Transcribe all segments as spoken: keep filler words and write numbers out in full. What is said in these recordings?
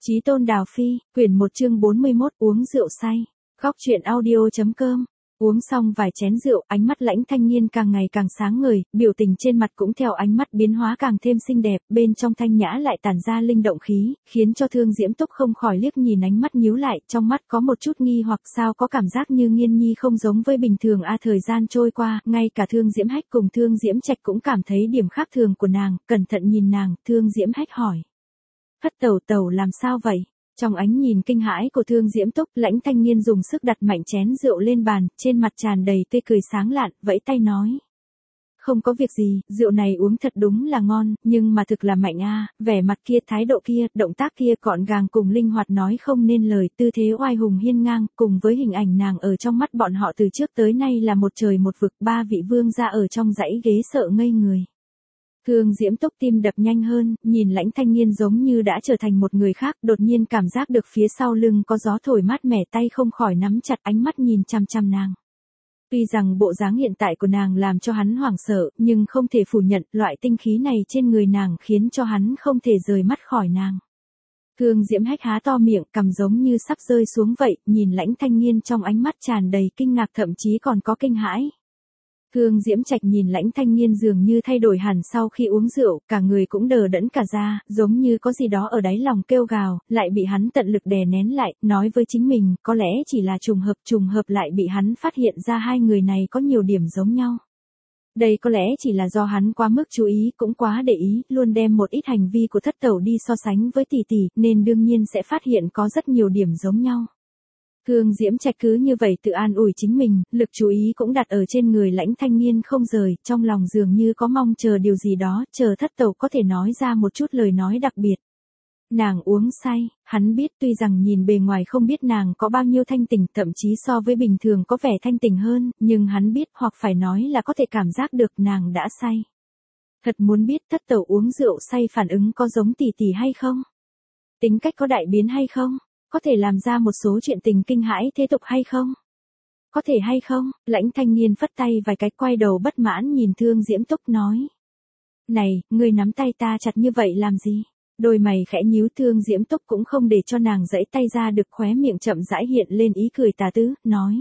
Chí Tôn Đào Phi, quyển một chương bốn mươi mốt uống rượu say. Góc truyện audio.com. Uống xong vài chén rượu, ánh mắt Lãnh Thanh Nghiên càng ngày càng sáng ngời, biểu tình trên mặt cũng theo ánh mắt biến hóa càng thêm xinh đẹp, bên trong thanh nhã lại tản ra linh động khí, khiến cho Thương Diễm Túc không khỏi liếc nhìn, ánh mắt nhíu lại, trong mắt có một chút nghi hoặc sao có cảm giác như Nghiên Nhi không giống với bình thường a. Thời gian trôi qua, ngay cả Thương Diễm Hách cùng Thương Diễm Trạch cũng cảm thấy điểm khác thường của nàng, cẩn thận nhìn nàng, Thương Diễm Hách hỏi. Hất tẩu tẩu làm sao vậy? Trong ánh nhìn kinh hãi của Thương Diễm Túc, Lãnh Thanh Nghiên dùng sức đặt mạnh chén rượu lên bàn, trên mặt tràn đầy tươi cười sáng lạn, vẫy tay nói. Không có việc gì, rượu này uống thật đúng là ngon, nhưng mà thực là mạnh a, vẻ mặt kia, thái độ kia, động tác kia gọn gàng cùng linh hoạt nói không nên lời, tư thế oai hùng hiên ngang, cùng với hình ảnh nàng ở trong mắt bọn họ từ trước tới nay là một trời một vực, ba vị vương gia ở trong dãy ghế sợ ngây người. Thương Diễm Túc tim đập nhanh hơn, nhìn Lãnh Thanh Nghiên giống như đã trở thành một người khác, đột nhiên cảm giác được phía sau lưng có gió thổi mát mẻ, tay không khỏi nắm chặt, ánh mắt nhìn chăm chăm nàng. Tuy rằng bộ dáng hiện tại của nàng làm cho hắn hoảng sợ, nhưng không thể phủ nhận, loại tinh khí này trên người nàng khiến cho hắn không thể rời mắt khỏi nàng. Thương Diễm Hách há to miệng, cằm giống như sắp rơi xuống vậy, nhìn Lãnh Thanh Nghiên trong ánh mắt tràn đầy kinh ngạc, thậm chí còn có kinh hãi. Thương Diễm Trạch nhìn Lãnh Thanh Nghiên dường như thay đổi hẳn sau khi uống rượu, cả người cũng đờ đẫn cả ra, giống như có gì đó ở đáy lòng kêu gào, lại bị hắn tận lực đè nén lại, nói với chính mình, có lẽ chỉ là trùng hợp, trùng hợp lại bị hắn phát hiện ra hai người này có nhiều điểm giống nhau. Đây có lẽ chỉ là do hắn quá mức chú ý, cũng quá để ý, luôn đem một ít hành vi của thất tẩu đi so sánh với tỷ tỷ, nên đương nhiên sẽ phát hiện có rất nhiều điểm giống nhau. Thương Diễm Trạch cứ như vậy tự an ủi chính mình, lực chú ý cũng đặt ở trên người Lãnh Thanh Nghiên không rời, trong lòng dường như có mong chờ điều gì đó, chờ thất tẩu có thể nói ra một chút lời nói đặc biệt. Nàng uống say, hắn biết tuy rằng nhìn bề ngoài không biết nàng có bao nhiêu thanh tỉnh, thậm chí so với bình thường có vẻ thanh tỉnh hơn, nhưng hắn biết hoặc phải nói là có thể cảm giác được nàng đã say. Thật muốn biết thất tẩu uống rượu say phản ứng có giống tỷ tỷ hay không? Tính cách có đại biến hay không? Có thể làm ra một số chuyện tình kinh hãi thế tục hay không? Có thể hay không? Lãnh Thanh Nghiên phất tay vài cái, quay đầu bất mãn nhìn Thương Diễm Túc nói. Này, ngươi nắm tay ta chặt như vậy làm gì? Đôi mày khẽ nhíu, Thương Diễm Túc cũng không để cho nàng giãy tay ra được, khóe miệng chậm rãi hiện lên ý cười tà tứ, nói.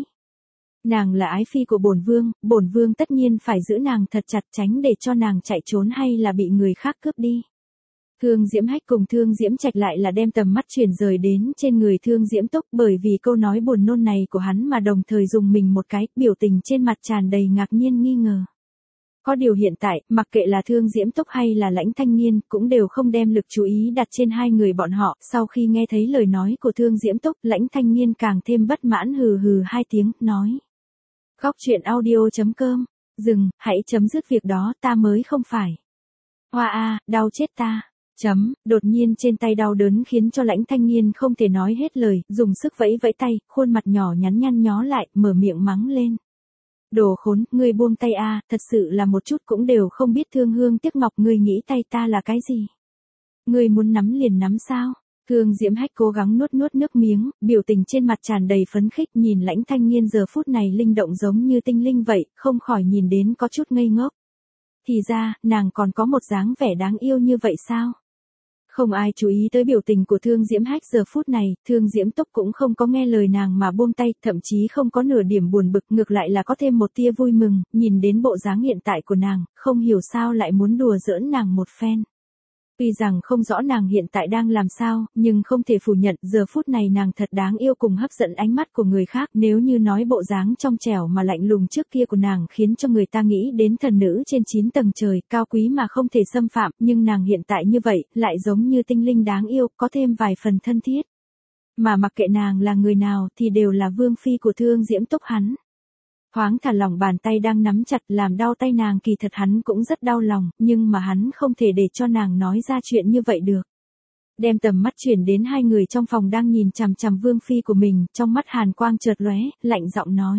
Nàng là ái phi của bổn vương, bổn vương tất nhiên phải giữ nàng thật chặt, tránh để cho nàng chạy trốn hay là bị người khác cướp đi. Thương Diễm Hách cùng Thương Diễm Trạch lại là đem tầm mắt chuyển rời đến trên người Thương Diễm Túc, bởi vì câu nói buồn nôn này của hắn mà đồng thời dùng mình một cái, biểu tình trên mặt tràn đầy ngạc nhiên nghi ngờ. Có điều hiện tại, mặc kệ là Thương Diễm Túc hay là Lãnh Thanh Nghiên, cũng đều không đem lực chú ý đặt trên hai người bọn họ, sau khi nghe thấy lời nói của Thương Diễm Túc, Lãnh Thanh Nghiên càng thêm bất mãn, hừ hừ hai tiếng, nói. Góc truyện audio.com, dừng, hãy chấm dứt việc đó, ta mới không phải. Hoa a, đau chết ta. Chấm, đột nhiên trên tay đau đớn khiến cho Lãnh Thanh Nghiên không thể nói hết lời, dùng sức vẫy vẫy tay, khuôn mặt nhỏ nhắn nhăn nhó lại, mở miệng mắng lên. Đồ khốn, ngươi buông tay a, thật sự là một chút cũng đều không biết thương hương tiếc ngọc, ngươi nghĩ tay ta là cái gì? Ngươi muốn nắm liền nắm sao? Thương Diễm Hách cố gắng nuốt nuốt nước miếng, biểu tình trên mặt tràn đầy phấn khích, nhìn Lãnh Thanh Nghiên giờ phút này linh động giống như tinh linh vậy, không khỏi nhìn đến có chút ngây ngốc. Thì ra, nàng còn có một dáng vẻ đáng yêu như vậy sao? Không ai chú ý tới biểu tình của Thương Diễm Hách giờ phút này, Thương Diễm Túc cũng không có nghe lời nàng mà buông tay, thậm chí không có nửa điểm buồn bực, ngược lại là có thêm một tia vui mừng, nhìn đến bộ dáng hiện tại của nàng, không hiểu sao lại muốn đùa giỡn nàng một phen. Tuy rằng không rõ nàng hiện tại đang làm sao, nhưng không thể phủ nhận, giờ phút này nàng thật đáng yêu cùng hấp dẫn ánh mắt của người khác, nếu như nói bộ dáng trong trẻo mà lạnh lùng trước kia của nàng khiến cho người ta nghĩ đến thần nữ trên chín tầng trời, cao quý mà không thể xâm phạm, nhưng nàng hiện tại như vậy, lại giống như tinh linh đáng yêu, có thêm vài phần thân thiết. Mà mặc kệ nàng là người nào thì đều là vương phi của Thương Diễm Túc hắn. Thoáng thả lỏng bàn tay đang nắm chặt, làm đau tay nàng, kỳ thật hắn cũng rất đau lòng, nhưng mà hắn không thể để cho nàng nói ra chuyện như vậy được. Đem tầm mắt chuyển đến hai người trong phòng đang nhìn chằm chằm vương phi của mình, trong mắt hàn quang chợt lóe, lạnh giọng nói.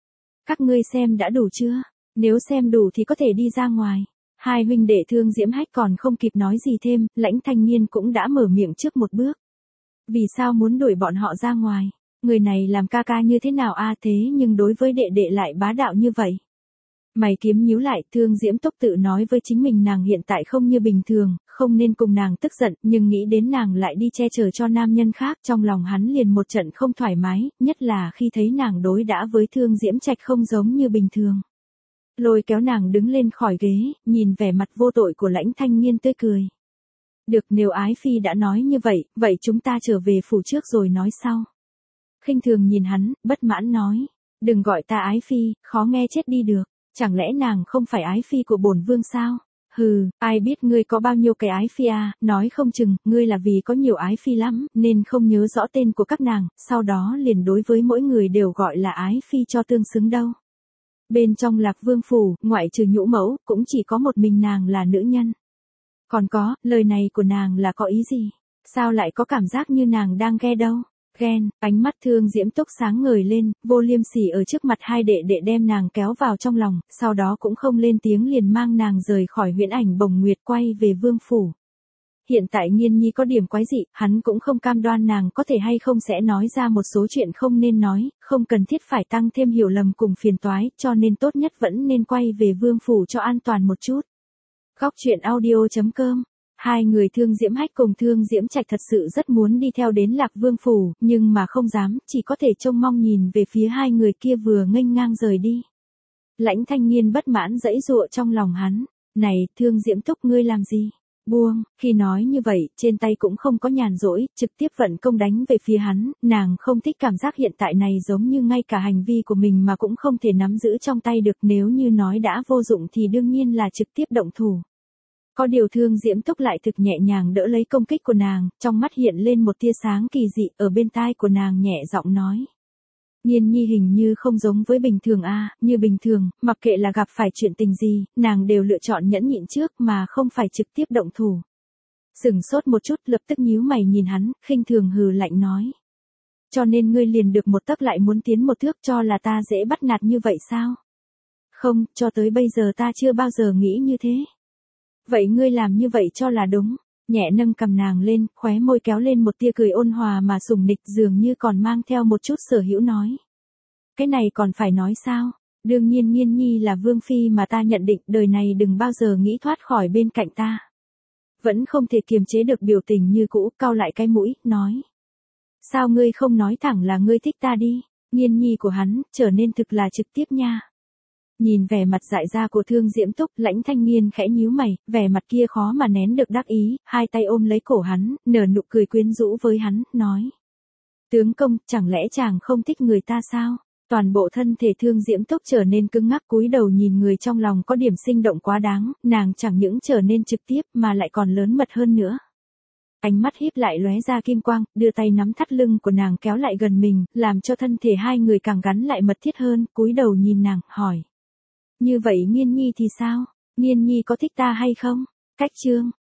Các ngươi xem đã đủ chưa? Nếu xem đủ thì có thể đi ra ngoài. Hai huynh đệ Thương Diễm Hách còn không kịp nói gì thêm, Lãnh Thanh Nghiên cũng đã mở miệng trước một bước. Vì sao muốn đuổi bọn họ ra ngoài? Người này làm ca ca như thế nào a, thế nhưng đối với đệ đệ lại bá đạo như vậy. Mày kiếm nhíu lại, Thương Diễm Túc tự nói với chính mình nàng hiện tại không như bình thường, không nên cùng nàng tức giận, nhưng nghĩ đến nàng lại đi che chở cho nam nhân khác, trong lòng hắn liền một trận không thoải mái, nhất là khi thấy nàng đối đãi với Thương Diễm Trạch không giống như bình thường. Lôi kéo nàng đứng lên khỏi ghế, nhìn vẻ mặt vô tội của Lãnh Thanh Nghiên tươi cười. Được, nếu Ái Phi đã nói như vậy, vậy chúng ta trở về phủ trước rồi nói sau. Khinh thường nhìn hắn, bất mãn nói. Đừng gọi ta Ái Phi, khó nghe chết đi được. Chẳng lẽ nàng không phải Ái Phi của bổn vương sao? Hừ, ai biết ngươi có bao nhiêu cái Ái Phi à, nói không chừng, ngươi là vì có nhiều Ái Phi lắm, nên không nhớ rõ tên của các nàng, sau đó liền đối với mỗi người đều gọi là Ái Phi cho tương xứng đâu. Bên trong Lạc Vương phủ, ngoại trừ Nhũ mẫu, cũng chỉ có một mình nàng là nữ nhân. Còn có, lời này của nàng là có ý gì? Sao lại có cảm giác như nàng đang ghe đâu? Ghen, ánh mắt Thương Diễm Túc sáng ngời lên, vô liêm sỉ ở trước mặt hai đệ đệ đem nàng kéo vào trong lòng, sau đó cũng không lên tiếng liền mang nàng rời khỏi huyễn ảnh bồng nguyệt quay về vương phủ. Hiện tại Nghiên Nhi có điểm quái dị, hắn cũng không cam đoan nàng có thể hay không sẽ nói ra một số chuyện không nên nói, không cần thiết phải tăng thêm hiểu lầm cùng phiền toái, cho nên tốt nhất vẫn nên quay về vương phủ cho an toàn một chút. Góc truyện audio chấm com. Hai người Thương Diễm Hách cùng Thương Diễm Trạch thật sự rất muốn đi theo đến Lạc Vương phủ, nhưng mà không dám, chỉ có thể trông mong nhìn về phía hai người kia vừa nghênh ngang rời đi. Lãnh Thanh Nghiên bất mãn giãy giụa trong lòng hắn, "Này, Thương Diễm Túc ngươi làm gì?" Buông, khi nói như vậy, trên tay cũng không có nhàn rỗi, trực tiếp vận công đánh về phía hắn, nàng không thích cảm giác hiện tại này giống như ngay cả hành vi của mình mà cũng không thể nắm giữ trong tay được, nếu như nói đã vô dụng thì đương nhiên là trực tiếp động thủ. Có điều Thương Diễm Túc lại thực nhẹ nhàng đỡ lấy công kích của nàng, trong mắt hiện lên một tia sáng kỳ dị, ở bên tai của nàng nhẹ giọng nói. Nghiên Nhi hình như không giống với bình thường a, như bình thường, mặc kệ là gặp phải chuyện tình gì, nàng đều lựa chọn nhẫn nhịn trước mà không phải trực tiếp động thủ. Sửng sốt một chút, lập tức nhíu mày nhìn hắn, khinh thường hừ lạnh nói. Cho nên ngươi liền được một tấc lại muốn tiến một thước, cho là ta dễ bắt nạt như vậy sao? Không, cho tới bây giờ ta chưa bao giờ nghĩ như thế. Vậy ngươi làm như vậy cho là đúng. Nhẹ nâng cầm nàng lên, khóe môi kéo lên một tia cười ôn hòa mà sủng nịch, dường như còn mang theo một chút sở hữu nói. Cái này còn phải nói sao? Đương nhiên Nghiên Nhi là vương phi mà ta nhận định, đời này đừng bao giờ nghĩ thoát khỏi bên cạnh ta. Vẫn không thể kiềm chế được biểu tình như cũ, cau lại cái mũi, nói. Sao ngươi không nói thẳng là ngươi thích ta đi? Nghiên Nhi của hắn, trở nên thực là trực tiếp nha. Nhìn vẻ mặt dại ra của Thương Diễm Túc, Lãnh Thanh Nghiên khẽ nhíu mày, vẻ mặt kia khó mà nén được đắc ý, hai tay ôm lấy cổ hắn, nở nụ cười quyến rũ với hắn, nói. Tướng công, chẳng lẽ chàng không thích người ta sao? Toàn bộ thân thể Thương Diễm Túc trở nên cứng ngắc, cúi đầu nhìn người trong lòng có điểm sinh động quá đáng, nàng chẳng những trở nên trực tiếp mà lại còn lớn mật hơn nữa. Ánh mắt híp lại lóe ra kim quang, đưa tay nắm thắt lưng của nàng kéo lại gần mình, làm cho thân thể hai người càng gắn lại mật thiết hơn, cúi đầu nhìn nàng, hỏi. Như vậy Nghiên Nhi thì sao? Nghiên Nhi có thích ta hay không? Cách chương.